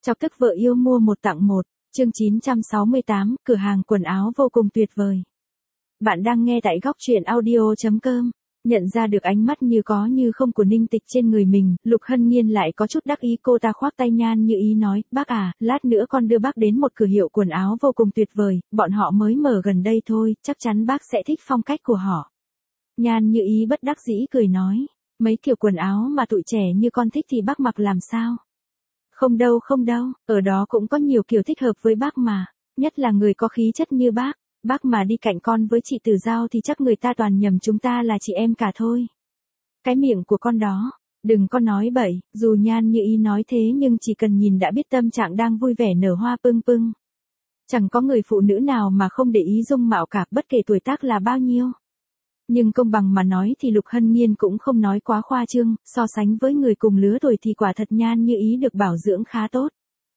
Chọc tức vợ yêu mua một tặng một, chương 968, cửa hàng quần áo vô cùng tuyệt vời. Bạn đang nghe tại góc truyện audio.com. Nhận ra được ánh mắt như có như không của Ninh Tịch trên người mình, Lục Hân Nhiên lại có chút đắc ý, cô ta khoác tay Nhan Như Ý nói, bác à, lát nữa con đưa bác đến một cửa hiệu quần áo vô cùng tuyệt vời, bọn họ mới mở gần đây thôi, chắc chắn bác sẽ thích phong cách của họ. Nhan Như Ý bất đắc dĩ cười nói, mấy kiểu quần áo mà tụi trẻ như con thích thì bác mặc làm sao? Không đâu, ở đó cũng có nhiều kiểu thích hợp với bác mà, nhất là người có khí chất như bác mà đi cạnh con với chị Tử Giao thì chắc người ta toàn nhầm chúng ta là chị em cả thôi. Cái miệng của con đó, đừng có nói bậy, dù Nhan Như Ý nói thế nhưng chỉ cần nhìn đã biết tâm trạng đang vui vẻ nở hoa pưng pưng. Chẳng có người phụ nữ nào mà không để ý dung mạo cả, bất kể tuổi tác là bao nhiêu. Nhưng công bằng mà nói thì Lục Hân Nhiên cũng không nói quá khoa trương, so sánh với người cùng lứa tuổi thì quả thật Nhan Như Ý được bảo dưỡng khá tốt.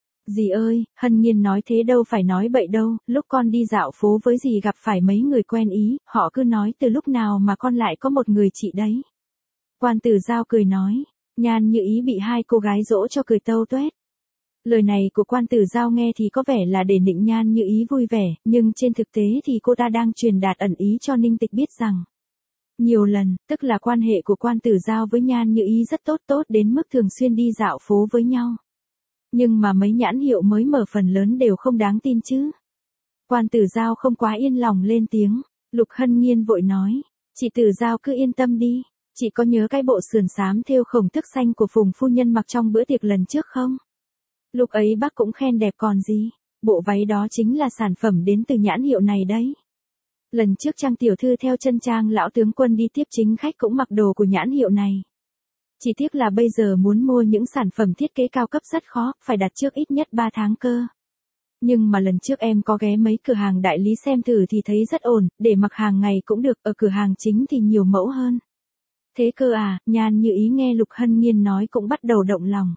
Dì ơi, Hân Nhiên nói thế đâu phải nói bậy đâu, lúc con đi dạo phố với dì gặp phải mấy người quen ý, họ cứ nói từ lúc nào mà con lại có một người chị đấy. Quan Tử Giao cười nói, Nhan Như Ý bị hai cô gái dỗ cho cười tâu tuét. Lời này của Quan Tử Giao nghe thì có vẻ là để nịnh Nhan Như Ý vui vẻ, nhưng trên thực tế thì cô ta đang truyền đạt ẩn ý cho Ninh Tịch biết rằng nhiều lần, tức là quan hệ của Quan Tử Giao với Nhan Như Ý rất tốt đến mức thường xuyên đi dạo phố với nhau. Nhưng mà mấy nhãn hiệu mới mở phần lớn đều không đáng tin chứ. Quan Tử Giao không quá yên lòng lên tiếng, Lục Hân Nhiên vội nói, chị Tử Giao cứ yên tâm đi, chị có nhớ cái bộ sườn xám thêu khổng tước xanh của Phùng phu nhân mặc trong bữa tiệc lần trước không? Lúc ấy bác cũng khen đẹp còn gì, bộ váy đó chính là sản phẩm đến từ nhãn hiệu này đấy. Lần trước Trang tiểu thư theo chân Trang lão tướng quân đi tiếp chính khách cũng mặc đồ của nhãn hiệu này. Chỉ tiếc là bây giờ muốn mua những sản phẩm thiết kế cao cấp rất khó, phải đặt trước ít nhất 3 tháng cơ. Nhưng mà lần trước em có ghé mấy cửa hàng đại lý xem thử thì thấy rất ổn, để mặc hàng ngày cũng được, ở cửa hàng chính thì nhiều mẫu hơn. Thế cơ à, Nhan Như Ý nghe Lục Hân Nhiên nói cũng bắt đầu động lòng.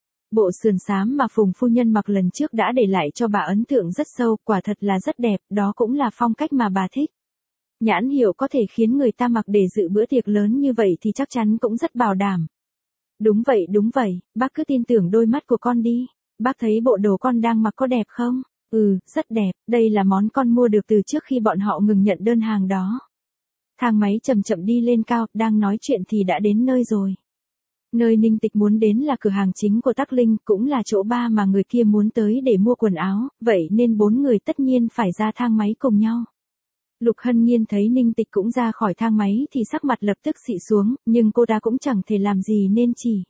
Bộ sườn xám mà Phùng phu nhân mặc lần trước đã để lại cho bà ấn tượng rất sâu, quả thật là rất đẹp, đó cũng là phong cách mà bà thích. Nhãn hiệu có thể khiến người ta mặc để dự bữa tiệc lớn như vậy thì chắc chắn cũng rất bảo đảm. Đúng vậy, bác cứ tin tưởng đôi mắt của con đi. Bác thấy bộ đồ con đang mặc có đẹp không? Rất đẹp, đây là món con mua được từ trước khi bọn họ ngừng nhận đơn hàng đó. Thang máy chậm chậm đi lên cao, đang nói chuyện thì đã đến nơi rồi. Nơi Ninh Tịch muốn đến là cửa hàng chính của Tắc Linh, cũng là chỗ ba mà người kia muốn tới để mua quần áo, vậy nên 4 người tất nhiên phải ra thang máy cùng nhau. Lục Hân Nhiên thấy Ninh Tịch cũng ra khỏi thang máy thì sắc mặt lập tức xị xuống, nhưng cô ta cũng chẳng thể làm gì nên chỉ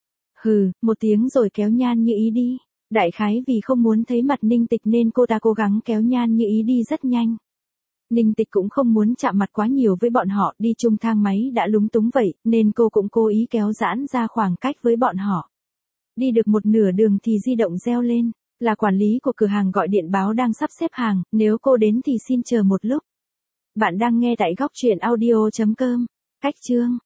một tiếng rồi kéo Nhan Như Ý đi. Đại khái vì không muốn thấy mặt Ninh Tịch nên cô ta cố gắng kéo Nhan Như Ý đi rất nhanh. Ninh Tịch cũng không muốn chạm mặt quá nhiều với bọn họ, đi chung thang máy đã lúng túng vậy, nên cô cũng cố ý kéo giãn ra khoảng cách với bọn họ. Đi được một nửa đường thì di động reo lên, là quản lý của cửa hàng gọi điện báo đang sắp xếp hàng, nếu cô đến thì xin chờ một lúc. Bạn đang nghe tại góc truyện audio.com. Cách chương